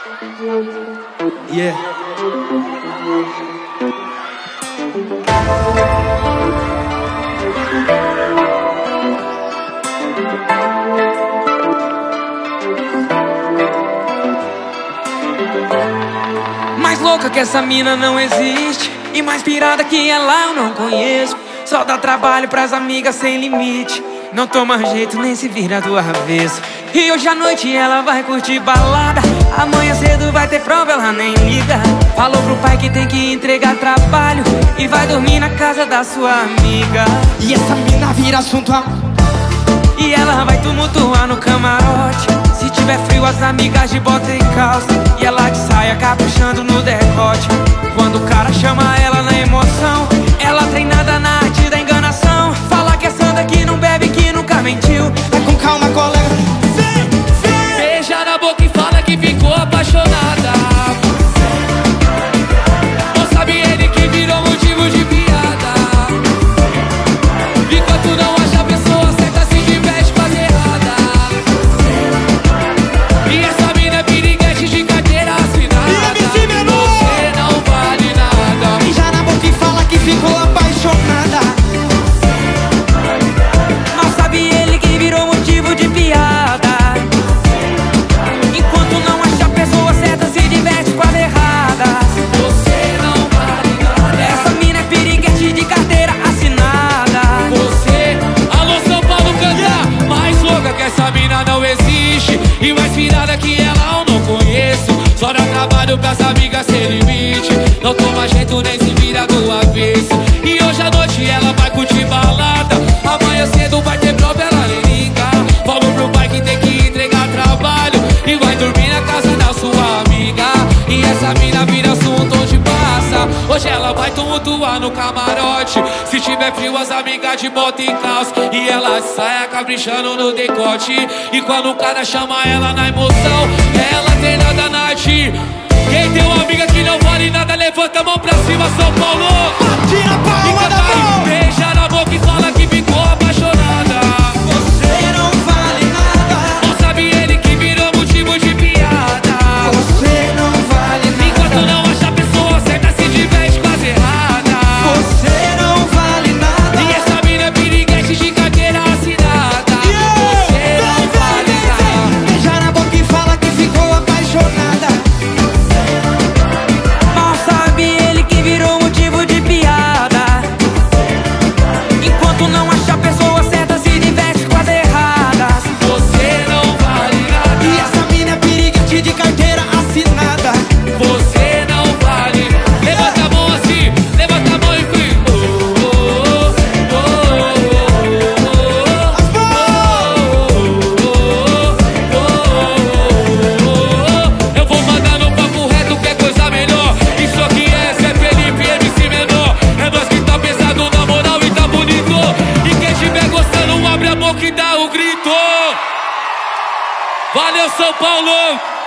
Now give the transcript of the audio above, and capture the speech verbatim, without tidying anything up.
Yeah. Mais louca que essa mina não existe, e mais pirada que ela eu não conheço. Só dá trabalho pras amigas sem limite, não toma jeito nem se vira do avesso. E hoje à noite ela vai curtir balada, amanhã cedo vai ter prova, ela nem liga. Falou pro pai que tem que entregar trabalho e vai dormir na casa da sua amiga. E essa mina vira assunto a... E ela vai tumultuar no camarote. Se tiver frio as amigas de bota e calça, e ela de saia caprichando no decote. Quando o cara chama ela na emoção, ela treinada na arte da enganação. Fala que é santa, que não bebe, que nunca mentiu. Vai com calma, colega. Vem, vem. Beija na boca e fala que ficou apaixonada. Não sabe ele que virou motivo de piada. Enquanto não acha a pessoa certa, se diverte com as erradas. E essa mina é piriguete de carteira assinada. Você não vale nada. Beija na boca e fala que ficou apaixonada. Não sabe ele que virou motivo de piada. Enquanto não acha a pessoa certa, se diverte com as erradas. Você não vale nada. Essa mina é piriguete de carteira assinada. Você, alô São Paulo, canta. Mais louca que essa mina não existe, e mais virada que ela eu não conheço. Só dá trabalho pras amigas sem limite, não toma jeito nem se vira do avesso. E hoje à noite ela vai curtir balada, amanhã cedo vai ter prova, ela nem liga. Falou pro pai que tem que entregar trabalho e vai dormir na casa da sua amiga. E essa mina vira assunto onde passa. Hoje ela vai tumultuar no camarote. Se tiver frio as amigas de bota e calça, e ela saia caprichando no decote. E quando o cara chama ela na emoção, ela tem nada na arte. Quem tem uma amiga que não vale nada, levanta a mão pra cima, São Paulo. Bate na palma da mão. Beija na boca e fala que ficou apaixonada. Você não vale nada. Não sabe ele que virou motivo de piada. Você não vale nada. Enquanto não acha a pessoa certa, se diverte com as erradas. Você não vale nada. E essa mina é piriguete de carteira assinada. Você não vale nada. Beija na boca e fala que ficou apaixonada. Mal sabe ele que virou motivo de piada. Enquanto não acha a pessoa certa, se diverte com as erradas. Você não vale nada. E essa mina é piriguete de carteira assinada. Você não vale. Levanta a mão assim, levanta a mão e fui. Oh, oh, oh, oh, oh. Eu vou mandar no papo reto que é coisa melhor. Isso aqui é Zé Felipe, M C Menor. É nós que tá pesado na moral e tá bonito. E quem estiver gostando, abre a boca e dá o grito. Valeu, São Paulo!